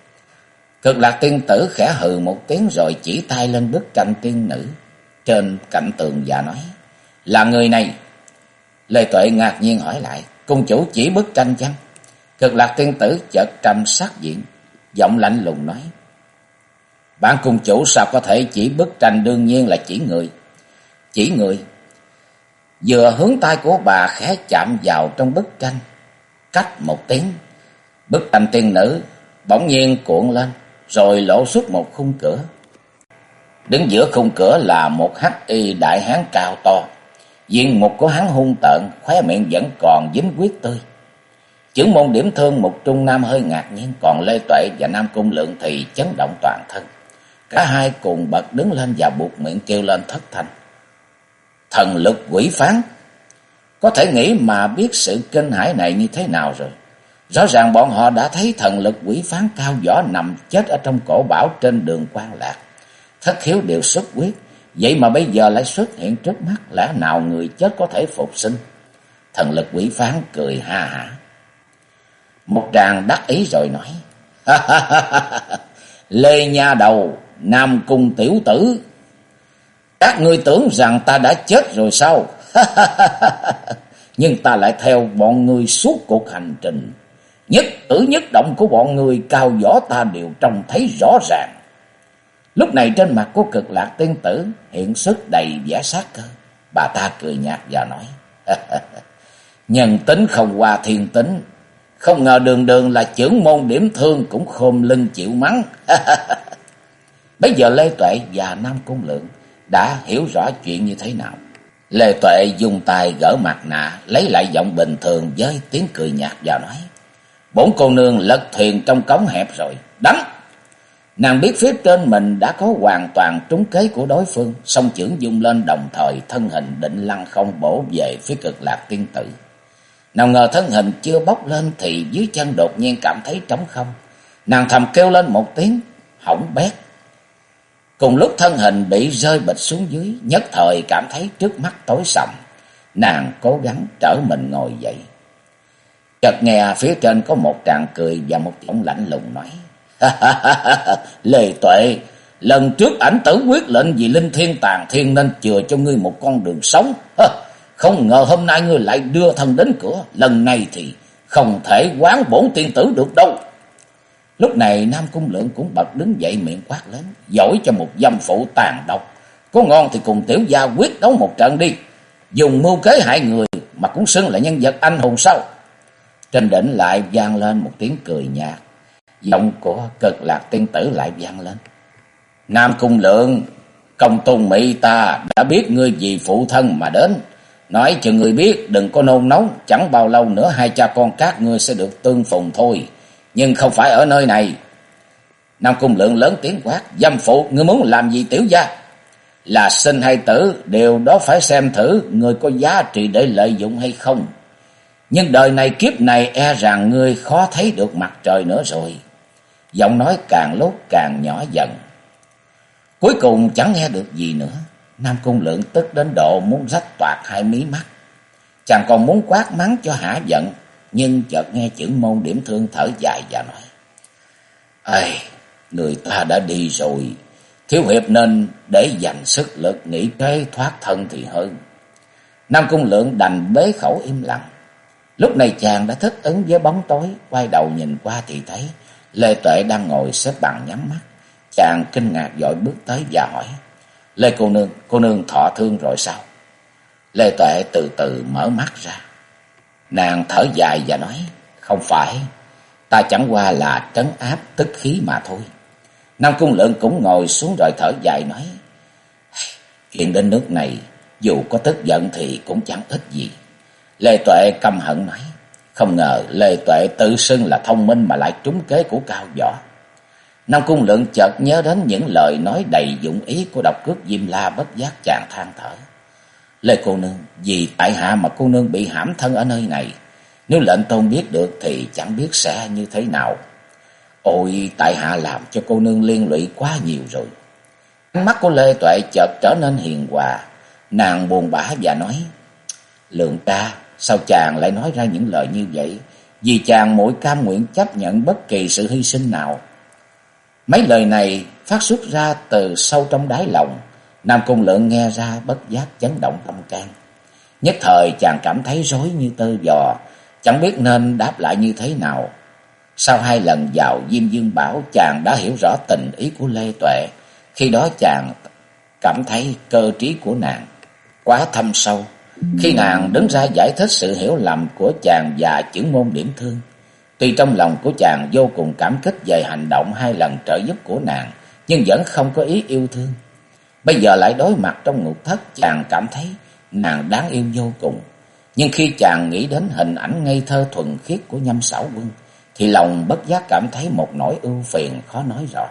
Cực Lạc tiên tử khẽ hừ một tiếng rồi chỉ tay lên bức tranh tiên nữ trên cạnh tường và nói: Là người này. Lê Tuệ ngạc nhiên hỏi lại: Cung chủ chỉ bức tranh chăng? Cực Lạc tiên tử chợt trầm sắc diện, giọng lạnh lùng nói: Bản cung chủ sao có thể chỉ bức tranh, đương nhiên là chỉ người. Chỉ người? Vừa hướng tay của bà khẽ chạm vào trong bức tranh, cách một tiếng, bức tranh tiên nữ bỗng nhiên cuộn lên, rồi lộ xuất một khung cửa. Đứng giữa khung cửa là một hắc y đại hán cao to, diện mục của hắn hung tợn, khóe miệng vẫn còn dính huyết tươi. Chưởng môn điểm thương một trung nam hơi ngạc nhiên, còn Lê Tuệ và Nam Cung Lượng thì chấn động toàn thân. Cả hai cùng bật đứng lên và buột miệng kêu lên thất thanh: Thần lực quỷ phán! Có thể nghĩ mà biết sự kinh hãi này như thế nào rồi. Rõ ràng bọn họ đã thấy thần lực quỷ phán cao võ nằm chết ở trong cổ bảo trên đường Quan Lạc. Thất khiếu đều xuất huyết, vậy mà bây giờ lại xuất hiện trước mắt, lẽ nào người chết có thể phục sinh? Thần lực quỷ phán cười ha hả một tràng đắc ý rồi nói: Lê nha đầu, Nam Cung tiểu tử, các ngươi tưởng rằng ta đã chết rồi sao? Nhưng ta lại theo bọn ngươi suốt cuộc hành trình. Nhất cử nhất động của bọn người cao võ ta đều trông thấy rõ ràng. Lúc này trên mặt của Cực Lạc tiên tử hiện sức đầy vẻ sát cơ. Bà ta cười nhạt và nói: Nhân tính không qua thiên tính, không ngờ đường đường là chưởng môn điểm thương cũng khom lưng chịu mắng. Bây giờ Lê Tuệ và Nam Cung Lượng đã hiểu rõ chuyện như thế nào. Lê Tuệ dùng tay gỡ mặt nạ, lấy lại giọng bình thường với tiếng cười nhạt và nói: Bổn cô nương lật thuyền trong cống hẹp rồi, đánh! Nàng biết phía trên mình đã có hoàn toàn trúng kế của đối phương, song chưởng dung lên, đồng thời thân hình định lăng không bổ về phía Cực Lạc tiên tử. Nào ngờ thân hình chưa bốc lên thì dưới chân đột nhiên cảm thấy trống không. Nàng thầm kêu lên một tiếng hỏng bét. Cùng lúc thân hình bị rơi bịch xuống dưới, nhất thời cảm thấy trước mắt tối sầm. Nàng cố gắng trở mình ngồi dậy. Chợt nghe phía trên có một tràng cười và một giọng lạnh lùng nói: Lê Tuệ, lần trước ảnh tử quyết lệnh vì linh thiên tàn thiên nên chừa cho ngươi một con đường sống. Không ngờ hôm nay ngươi lại đưa thân đến cửa, lần này thì không thể quán bổn tiên tử được đâu. Lúc này Nam Cung Lượng cũng bật đứng dậy, miệng quát lớn: Giỏi cho một dâm phụ tàn độc, có ngon thì cùng tiểu gia quyết đấu một trận đi. Dùng mưu kế hại người mà cũng xưng là nhân vật anh hùng sao? Trên đỉnh lại vang lên một tiếng cười nhạt. Giọng của Cực Lạc tiên tử lại vang lên. Nam Cung Lượng, công tôn mỹ ta đã biết ngươi vì phụ thân mà đến. Nói cho ngươi biết đừng có nôn nóng, chẳng bao lâu nữa hai cha con các ngươi sẽ được tương phùng thôi. Nhưng không phải ở nơi này. Nam Cung Lượng lớn tiếng quát. Dâm phụ, ngươi muốn làm gì tiểu gia? Là sinh hay tử, điều đó phải xem thử ngươi có giá trị để lợi dụng hay không. Nhưng đời này kiếp này e rằng ngươi khó thấy được mặt trời nữa rồi. Giọng nói càng lúc càng nhỏ dần. Cuối cùng chẳng nghe được gì nữa. Nam Cung Lượng tức đến độ muốn rách toạc hai mí mắt. Chàng còn muốn quát mắng cho hả giận, nhưng chợt nghe chữ Môn Điểm Thương thở dài và nói. Ây, người ta đã đi rồi, thiếu hiệp nên để dành sức lực nghĩ kế thoát thân thì hơn. Nam Cung Lượng đành bế khẩu im lặng. Lúc này chàng đã thích ứng với bóng tối, quay đầu nhìn qua thì thấy Lê Tuệ đang ngồi xếp bằng nhắm mắt. Chàng kinh ngạc vội bước tới và hỏi. Lê cô nương thọ thương rồi sao? Lê Tuệ từ từ mở mắt ra. Nàng thở dài và nói. Không phải, ta chẳng qua là trấn áp tức khí mà thôi. Nam Cung Lượng cũng ngồi xuống rồi thở dài nói. Chuyện đến nước này, dù có tức giận thì cũng chẳng ích gì. Lê Tuệ căm hận nói. Không ngờ Lê Tuệ tự xưng là thông minh mà lại trúng kế của Cao Võ. Nam Cung Lượng chợt nhớ đến những lời nói đầy dụng ý của độc cước Diêm La, bất giác chàng than thở. Lê cô nương, vì tại hạ mà cô nương bị hãm thân ở nơi này. Nếu lệnh tôn biết được thì chẳng biết sẽ như thế nào. Ôi, tại hạ làm cho cô nương liên lụy quá nhiều rồi. Ánh mắt của Lê Tuệ chợt trở nên hiền hòa. Nàng buồn bã và nói. Lượng ca, sao chàng lại nói ra những lời như vậy? Vì chàng mỗi cam nguyện chấp nhận bất kỳ sự hy sinh nào. Mấy lời này phát xuất ra từ sâu trong đáy lòng. Nam Cung Lượng nghe ra bất giác chấn động tâm can. Nhất thời chàng cảm thấy rối như tơ vò, chẳng biết nên đáp lại như thế nào. Sau hai lần vào Diêm Dương Bảo, chàng đã hiểu rõ tình ý của Lê Tuệ. Khi đó chàng cảm thấy cơ trí của nàng quá thâm sâu. Khi nàng đứng ra giải thích sự hiểu lầm của chàng và chữ Môn Điểm Thương, tuy trong lòng của chàng vô cùng cảm kích về hành động hai lần trợ giúp của nàng, nhưng vẫn không có ý yêu thương. Bây giờ lại đối mặt trong ngục thất, chàng cảm thấy nàng đáng yêu vô cùng. Nhưng khi chàng nghĩ đến hình ảnh ngây thơ thuần khiết của Nhâm Xảo Quân, thì lòng bất giác cảm thấy một nỗi ưu phiền khó nói rõ.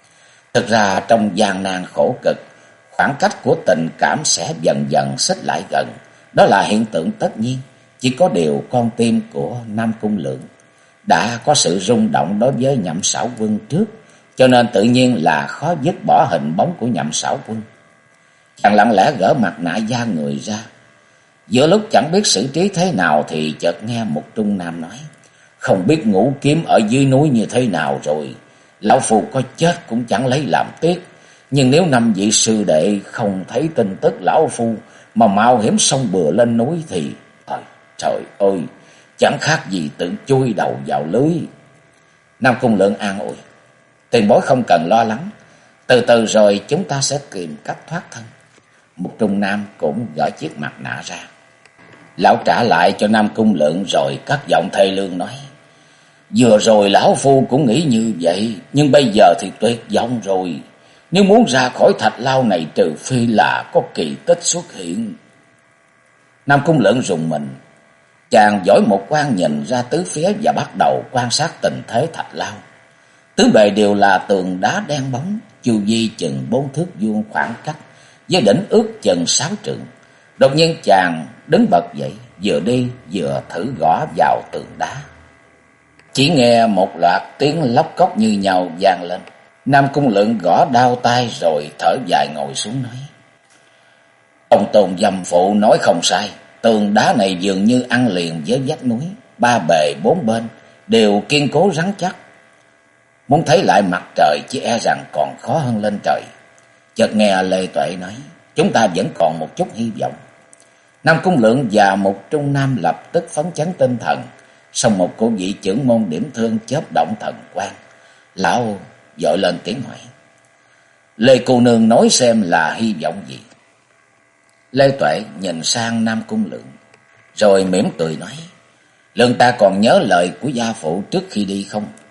Thực ra trong gian nan khổ cực, khoảng cách của tình cảm sẽ dần dần xích lại gần. Đó là hiện tượng tất nhiên. Chỉ có điều con tim của Nam Cung Lượng đã có sự rung động đối với Nhậm Xảo Quân trước, cho nên tự nhiên là khó dứt bỏ hình bóng của Nhậm Xảo Quân. Chàng lặng lẽ gỡ mặt nạ da người ra. Giữa lúc chẳng biết xử trí thế nào thì chợt nghe một trung nam nói. Không biết Ngũ Kiếm ở dưới núi như thế nào rồi. Lão phu có chết cũng chẳng lấy làm tiếc. Nhưng nếu năm vị sư đệ không thấy tin tức lão phu mà mạo hiểm xông bừa lên núi thì trời ơi, chẳng khác gì tự chui đầu vào lưới. Nam Cung Lượng an ủi. Tiền bối không cần lo lắng, từ từ rồi chúng ta sẽ tìm cách thoát thân. Một trung nam cũng gỡ chiếc mặt nạ ra. Lão trả lại cho Nam Cung Lượng rồi cất giọng thê lương nói. Vừa rồi lão phu cũng nghĩ như vậy, nhưng bây giờ thì tuyệt vọng rồi. Nếu muốn ra khỏi thạch lao này trừ phi là có kỳ tích xuất hiện. Nam Cung Lượng rùng mình. Chàng dõi một quan nhìn ra tứ phía và bắt đầu quan sát tình thế thạch lao. Tứ bề đều là tường đá đen bóng, chu vi chừng 4 thước vuông khoảng cách, với đỉnh ước chừng 6 trượng. Đột nhiên chàng đứng bật dậy, vừa đi vừa thử gõ vào tường đá. Chỉ nghe một loạt tiếng lóc cóc như nhau vang lên. Nam Cung Lượng gõ đau tay rồi thở dài ngồi xuống nói. Ông Tôn dâm phụ nói không sai, tường đá này dường như ăn liền với vách núi, ba bề bốn bên đều kiên cố rắn chắc. Muốn thấy lại mặt trời chỉ e rằng còn khó hơn lên trời. Chợt nghe Lê Tuệ nói, chúng ta vẫn còn một chút hy vọng. Nam Cung Lượng và một trung nam lập tức phấn chấn tinh thần, song một cô vị trưởng Môn Điểm Thương chớp động thần quan. Lão vội lên tiếng hỏi, Lê cô nương nói xem là hy vọng gì? Lê Tuệ nhìn sang Nam Cung Lượng, rồi mỉm cười nói, Lượng ta còn nhớ lời của gia phụ trước khi đi không?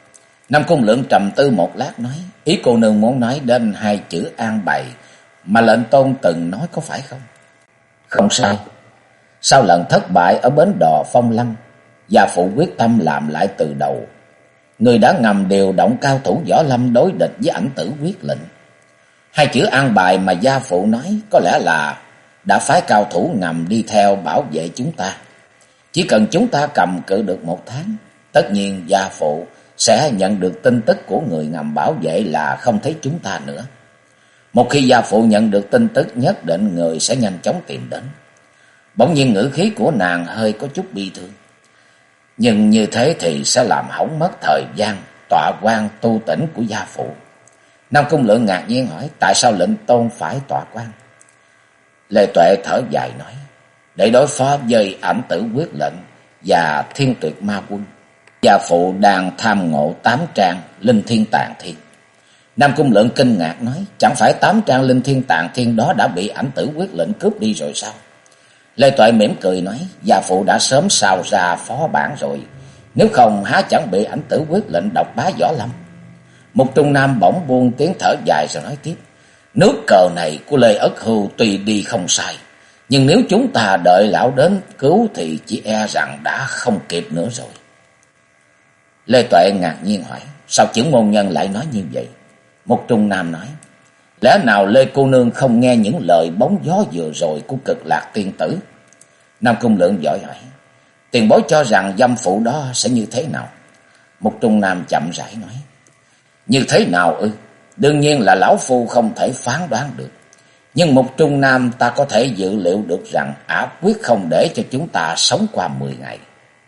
Nam Cung Lượng trầm tư một lát nói, ý cô nương muốn nói đến hai chữ an bày mà lệnh tôn từng nói có phải không? Không sai. Sau lần thất bại ở bến đò Phong Lăng, gia phụ quyết tâm làm lại từ đầu. Người đã ngầm điều động cao thủ võ lâm đối địch với Ảnh Tử Quyết Lệnh. Hai chữ an bài mà gia phụ nói có lẽ là đã phái cao thủ ngầm đi theo bảo vệ chúng ta. Chỉ cần chúng ta cầm cự được 1 tháng, tất nhiên gia phụ sẽ nhận được tin tức của người ngầm bảo vệ là không thấy chúng ta nữa. Một khi gia phụ nhận được tin tức, nhất định người sẽ nhanh chóng tìm đến. Bỗng nhiên ngữ khí của nàng hơi có chút bi thương. Nhưng như thế thì sẽ làm hỏng mất thời gian tọa quan tu tỉnh của gia phụ. Nam Cung Lượng ngạc nhiên hỏi, tại sao lệnh tôn phải tọa quan? Lê Tuệ thở dài nói, để đối phó với Ảnh Tử Quyết Lệnh và Thiên Tuyệt Ma Quân, gia phụ đang tham ngộ 8 trang Linh Thiên Tàng Thiên. Nam Cung Lượng kinh ngạc nói, chẳng phải 8 trang Linh Thiên Tàng Thiên đó đã bị Ảnh Tử Quyết Lệnh cướp đi rồi sao? Lê Tuệ mỉm cười nói, gia phụ đã sớm sao ra phó bản rồi, nếu không há chẳng bị Ảnh Tử Quyết Lệnh độc bá võ lâm. Mục Trung Nam bỗng buông tiếng thở dài rồi nói tiếp, nước cờ này của Lê Ất Hưu tuy đi không sai, nhưng nếu chúng ta đợi lão đến cứu thì chỉ e rằng đã không kịp nữa rồi. Lê Tuệ ngạc nhiên hỏi, sao Chưởng môn nhân lại nói như vậy? Mục Trung Nam nói, lẽ nào Lê cô nương không nghe những lời bóng gió vừa rồi của Cực Lạc tiên tử? Nam Cung Lượng vội hỏi, tiền bối cho rằng dâm phụ đó sẽ như thế nào? Mục Trung Nam chậm rãi nói, như thế nào ư? Đương nhiên là lão phu không thể phán đoán được. Nhưng Mục Trung Nam ta có thể dự liệu được rằng ả quyết không để cho chúng ta sống qua 10 ngày.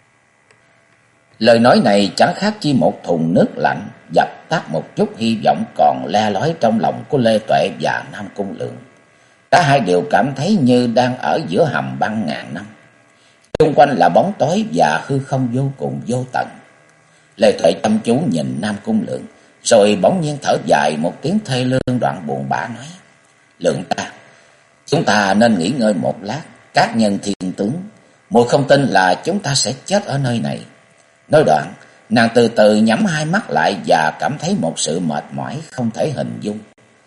Lời nói này chẳng khác chi một thùng nước lạnh dập tắt một chút hy vọng còn le lói trong lòng của Lê Tuệ và Nam Cung Lượng. Cả hai đều cảm thấy như đang ở giữa hầm băng ngàn năm. Xung quanh là bóng tối và hư không vô cùng vô tận. Lê Tuệ chăm chú nhìn Nam Cung Lượng, rồi bỗng nhiên thở dài một tiếng thê lương đoạn buồn bã nói, Lượng ta, chúng ta nên nghỉ ngơi một lát. Các nhân thiên tướng, muội không tin là chúng ta sẽ chết ở nơi này. Nói đoạn, nàng từ từ nhắm hai mắt lại và cảm thấy một sự mệt mỏi không thể hình dung.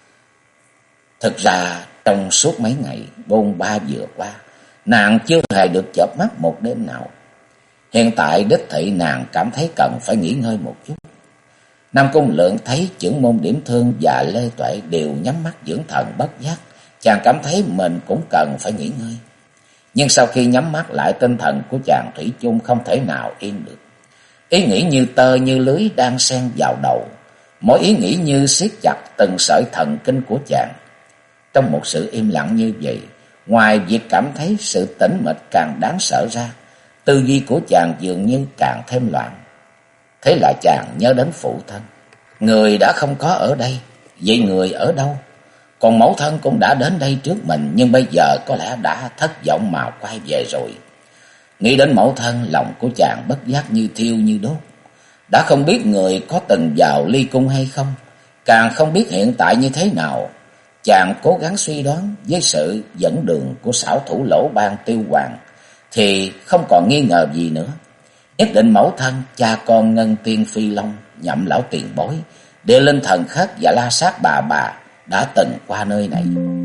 Thực ra trong suốt mấy ngày bôn ba vừa qua, nàng chưa hề được chợp mắt một đêm nào. Hiện tại đích thị nàng cảm thấy cần phải nghỉ ngơi một chút. Nam Cung Lượng thấy Chưởng môn Điểm Thương và Lê Tuệ đều nhắm mắt dưỡng thần bất giác, chàng cảm thấy mình cũng cần phải nghỉ ngơi. Nhưng sau khi nhắm mắt lại, tinh thần của chàng thủy chung không thể nào yên được. Ý nghĩ như tơ như lưới đang xen vào đầu, mỗi ý nghĩ như siết chặt từng sợi thần kinh của chàng. Trong một sự im lặng như vậy, ngoài việc cảm thấy sự tĩnh mịch càng đáng sợ ra, tư duy của chàng dường như càng thêm loạn. Thế là chàng nhớ đến phụ thân. Người đã không có ở đây, vậy người ở đâu? Còn mẫu thân cũng đã đến đây trước mình, nhưng bây giờ có lẽ đã thất vọng mà quay về rồi. Nghĩ đến mẫu thân, lòng của chàng bất giác như thiêu như đốt. Đã không biết người có từng vào ly cung hay không, càng không biết hiện tại như thế nào. Chàng cố gắng suy đoán với sự dẫn đường của xảo thủ Lỗ Ban Tiêu Hoàng thì không còn nghi ngờ gì nữa. Nhất định mẫu thân, cha con Ngân Tiên Phi Long, Nhậm lão tiền bối, Địa Linh Thần Khất và La Sát bà đã từng qua nơi này.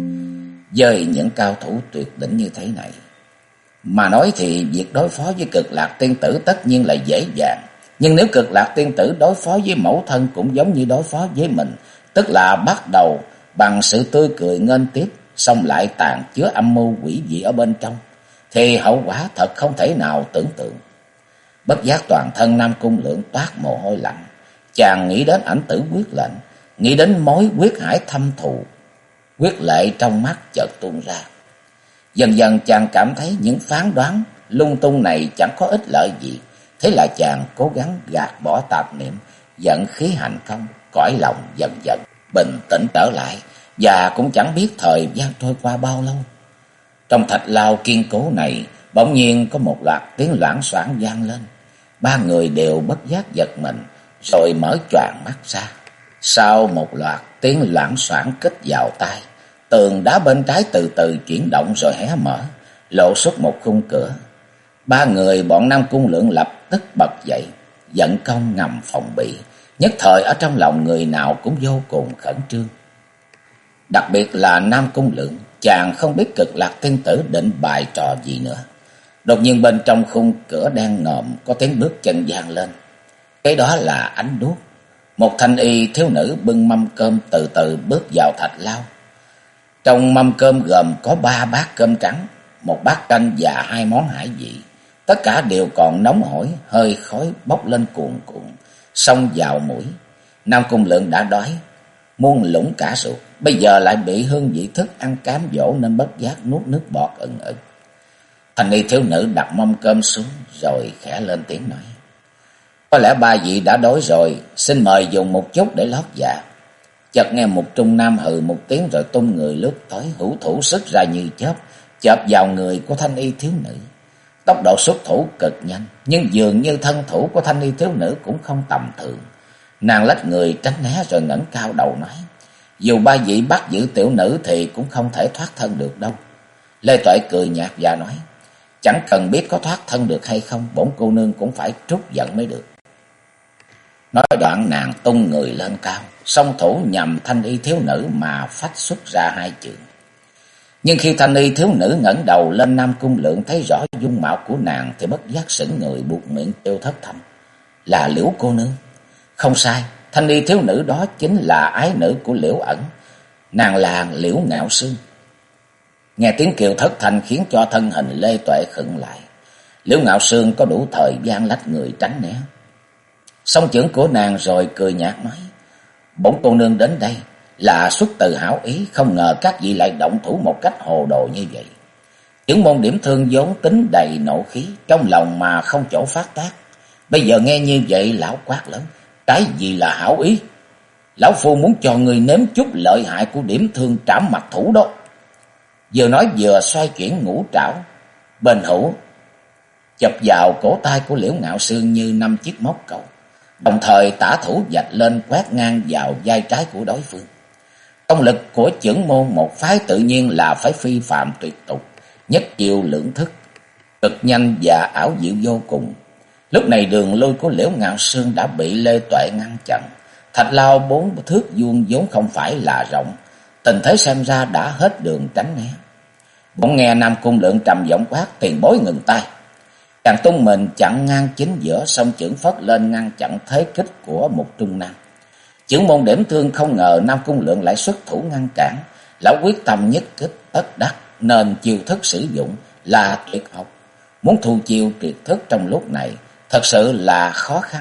Với những cao thủ tuyệt đỉnh như thế này mà nói thì việc đối phó với Cực Lạc tiên tử tất nhiên là dễ dàng. Nhưng nếu Cực Lạc tiên tử đối phó với mẫu thân cũng giống như đối phó với mình, tức là bắt đầu bằng sự tươi cười nghênh tiếp, xong lại tàn chứa âm mưu quỷ dị ở bên trong, thì hậu quả thật không thể nào tưởng tượng. Bất giác toàn thân Nam Cung Lượng toát mồ hôi lạnh. Chàng nghĩ đến Ảnh Tử Quyết Lệnh, nghĩ đến mối quyết hải thâm thù, quyết lệ trong mắt chợt tuôn ra. Dần dần chàng cảm thấy những phán đoán lung tung này chẳng có ích lợi gì. Thế là chàng cố gắng gạt bỏ tạp niệm, giận khí hành không, cõi lòng dần dần bình tĩnh trở lại, và cũng chẳng biết thời gian trôi qua bao lâu. Trong thạch lao kiên cố này, bỗng nhiên có một loạt tiếng loảng xoảng vang lên. Ba người đều bất giác giật mình, rồi mở choàng mắt ra. Sau một loạt tiếng loảng xoảng kích vào tai, tường đá bên trái từ từ chuyển động rồi hé mở, lộ xuất một khung cửa. Ba người bọn Nam Cung Lượng lập tức bật dậy, vận công ngầm phòng bị, Nhất thời ở trong lòng người nào cũng vô cùng khẩn trương. Đặc biệt là Nam Cung Lượng, chàng không biết Cực Lạc tiên tử định bài trò gì nữa. Đột nhiên bên trong khung cửa đen ngòm có tiếng bước chân vang lên. Cái đó là Ánh Đuốc. Một thanh y thiếu nữ bưng mâm cơm từ từ bước vào thạch lao. Trong mâm cơm gồm có 3 bát cơm trắng, 1 bát canh và 2 món hải vị. Tất cả đều còn nóng hổi, hơi khói bốc lên cuồn cuộn, xông vào mũi. Nam Cung Lượng đã đói, muôn lũng cả ruột, bây giờ lại bị hương vị thức ăn cám dỗ nên bất giác nuốt nước bọt ừng ực. Thanh y thiếu nữ đặt mâm cơm xuống rồi khẽ lên tiếng nói: "Có lẽ ba vị đã đói rồi, xin mời dùng một chút để lót dạ." Chợt nghe một trung nam hừ một tiếng rồi tung người lướt tới, hữu thủ sức ra như chớp, chộp vào người của thanh y thiếu nữ. Tốc độ xuất thủ cực nhanh, nhưng dường như thân thủ của thanh y thiếu nữ cũng không tầm thường. Nàng lách người tránh né rồi ngẩng cao đầu nói: "Dù ba vị bắt giữ tiểu nữ thì cũng không thể thoát thân được đâu." Lê Tuệ cười nhạt và nói: "Chẳng cần biết có thoát thân được hay không, bổn cô nương cũng phải trút giận mới được." Nói đoạn nàng tung người lên cao, song thủ nhằm thanh y thiếu nữ mà phách xuất ra 2 chưởng. Nhưng khi thanh y thiếu nữ ngẩng đầu lên, Nam Cung Lượng thấy rõ dung mạo của nàng thì bất giác sững người, buột miệng kêu thất thanh: "Là Liễu cô nương." Không sai, thanh y thiếu nữ đó chính là ái nữ của Liễu Ẩn, nàng là Liễu Ngạo Sương. Nghe tiếng kêu thất thanh khiến cho thân hình Lê Tuệ khựng lại. Liễu Ngạo Sương có đủ thời gian lách người tránh né. Song chưởng của nàng rồi cười nhạt nói: "Bổn cô nương đến đây là xuất từ hảo ý, không ngờ các vị lại động thủ một cách hồ đồ như vậy." Chưởng môn điểm thương vốn tính đầy nộ khí, trong lòng mà không chỗ phát tác. Bây giờ nghe như vậy, lão quát lớn: "Cái gì là hảo ý? Lão phu muốn cho người nếm chút lợi hại của điểm thương trảm mặt thủ đó." Vừa nói vừa xoay chuyển ngũ trảo bên hữu, chụp vào cổ tay của Liễu Ngạo Sương như 5 chiếc móc câu, đồng thời tả thủ vạch lên quét ngang vào vai trái của đối phương. Công lực của chưởng môn một phái tự nhiên là phải phi phàm tuyệt tục, nhất chiêu lưỡng thức, cực nhanh và ảo diệu vô cùng. Lúc này đường lui của Liễu Ngạo Sương đã bị Lê Tuệ ngăn chặn. Thạch lao 4 thước vuông vốn không phải là rộng, tình thế xem ra đã hết đường tránh né. Bỗng nghe Nam Cung Lượng trầm giọng quát: "Tiền bối ngừng tay!" Chàng tung mình chặn ngang chính giữa, song chưởng phất lên ngăn chặn thế kích của một trung nam. Chưởng môn điểm thương không ngờ Nam Cung Lượng lại xuất thủ ngăn cản. Lão quyết tâm nhất kích tất đắc nên chiêu thức sử dụng là tuyệt học. Muốn thu chiêu tuyệt thức trong lúc này thật sự là khó khăn.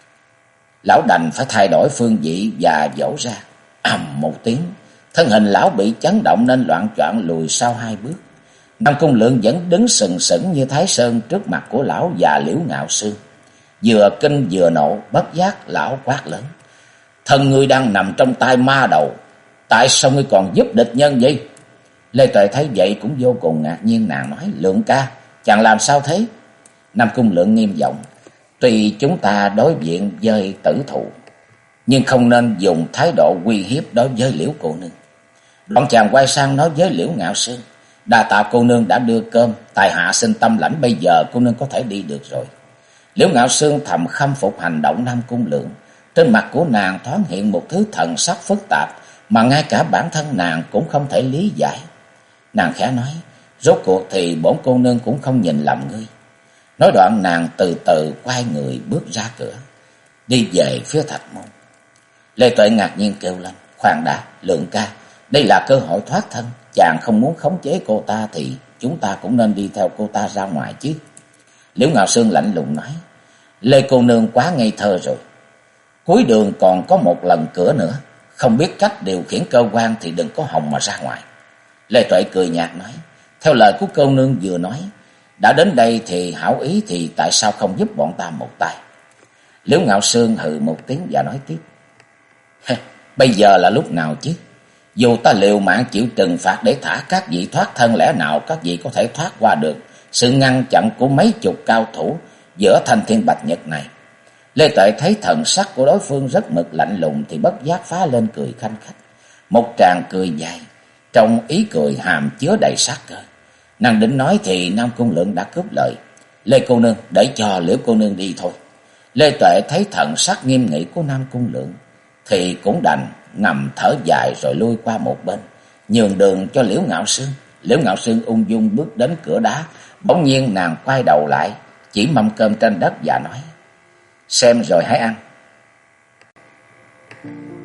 Lão đành phải thay đổi phương vị và vỗ ra. Ầm một tiếng, thân hình lão bị chấn động nên loạng choạng lùi sau 2 bước. Nam Cung Lượng vẫn đứng sừng sững như Thái Sơn trước mặt của lão và Liễu Ngạo Sương. Vừa kinh vừa nộ, bất giác lão quát lớn: "Thân ngươi đang nằm trong tay ma đầu, tại sao ngươi còn giúp địch nhân vậy?" Lê Tuệ thấy vậy cũng vô cùng ngạc nhiên, nàng nói: "Lượng ca, chàng làm sao thế?" Nam Cung Lượng nghiêm giọng: "Tuy chúng ta đối diện với tử thù, nhưng không nên dùng thái độ uy hiếp đối với Liễu cô nương." Đoạn chàng quay sang nói với Liễu Ngạo Sương: "Đa tạ cô nương đã đưa cơm, tại hạ xin tâm lãnh, bây giờ cô nương có thể đi được rồi." Liễu Ngạo Sương thầm khâm phục hành động Nam Cung Lượng. Trên mặt của nàng thoáng hiện một thứ thần sắc phức tạp mà ngay cả bản thân nàng cũng không thể lý giải. Nàng khẽ nói: "Rốt cuộc thì bổn cô nương cũng không nhìn lầm ngươi." Nói đoạn nàng từ từ quay người bước ra cửa, đi về phía thạch môn. Lê Tuệ ngạc nhiên kêu lên: "Khoan đã, Lượng ca, đây là cơ hội thoát thân, chàng không muốn khống chế cô ta thì chúng ta cũng nên đi theo cô ta ra ngoài chứ." Liễu Ngạo Sương lạnh lùng nói: "Lê cô nương quá ngây thơ rồi. Cuối đường còn có một lần cửa nữa, không biết cách điều khiển cơ quan thì đừng có hòng mà ra ngoài." Lê Tuệ cười nhạt nói: "Theo lời của cô nương vừa nói, đã đến đây thì hảo ý thì tại sao không giúp bọn ta một tay?" Liễu Ngạo Sương hừ một tiếng và nói tiếp: "Bây giờ là lúc nào chứ? Dù ta liều mạng chịu trừng phạt để thả các vị thoát thân, lẽ nào các vị có thể thoát qua được sự ngăn chặn của mấy chục cao thủ giữa thanh thiên bạch nhật này?" Lê Tuệ thấy thần sắc của đối phương rất mực lạnh lùng thì bất giác phá lên cười khanh khách. Một tràng cười dài, trong ý cười hàm chứa đầy sát cơ. Nàng định nói thì Nam Cung Lượng đã cướp lời: "Lê cô nương, để cho Liễu cô nương đi thôi." Lê Tuệ thấy thần sắc nghiêm nghị của Nam Cung Lượng thì cũng đành ngầm thở dài rồi lui qua một bên, nhường đường cho Liễu Ngạo Sương. Liễu Ngạo Sương ung dung bước đến cửa đá, bỗng nhiên nàng quay đầu lại, chỉ mâm cơm trên đất và nói: "Xem rồi hãy ăn."